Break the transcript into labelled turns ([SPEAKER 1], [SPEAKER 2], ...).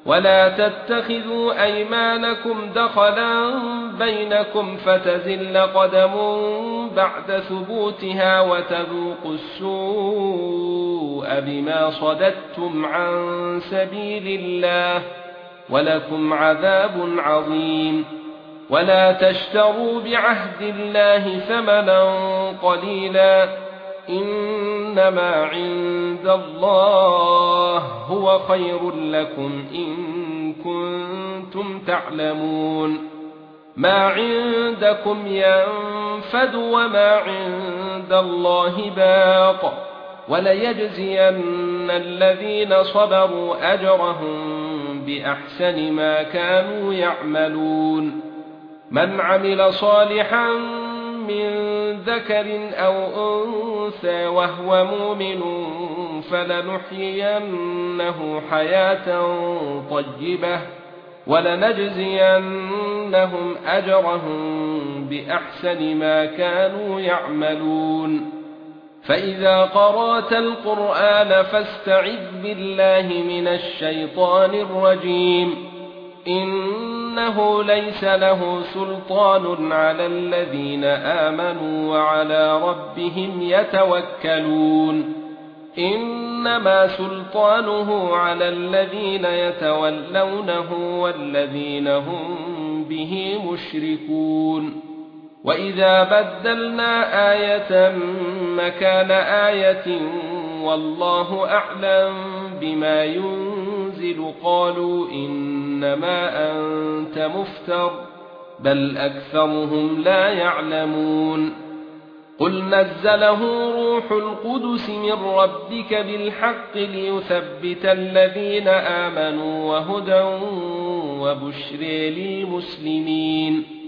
[SPEAKER 1] ولا تتخذوا ايمانكم دخلا بينكم فتزل قدم بعد ثبوتها وتذوقوا السوء بما صددتم عن سبيل الله ولكم عذاب عظيم. ولا تشتروا بعهد الله ثمنا قليلا انما عند الله هو خير لكم ان كنتم تعلمون. ما عندكم ينفد وما عند الله باق وليجزين الذين صبروا اجرهم باحسن ما كانوا يعملون. من عمل صالحا من ذكر او انثى وهو مؤمن فلنحيينه حياة طيبة ولنجزينهم اجرهم باحسن ما كانوا يعملون. فإذا قرأت القرآن فاستعذ بالله من الشيطان الرجيم. إنه ليس له سلطان على الذين آمنوا وعلى ربهم يتوكلون. إنما سلطانه على الذين يتولونه والذين هم به مشركون. وإذا بدلنا آية مكان آية والله أعلم بما ينزل قالوا إنما أنت مفتر بل أكثرهم لا يعلمون. قل نزله روح القدس من ربك بالحق ليثبت الذين آمنوا وهدى وبشر للمسلمين.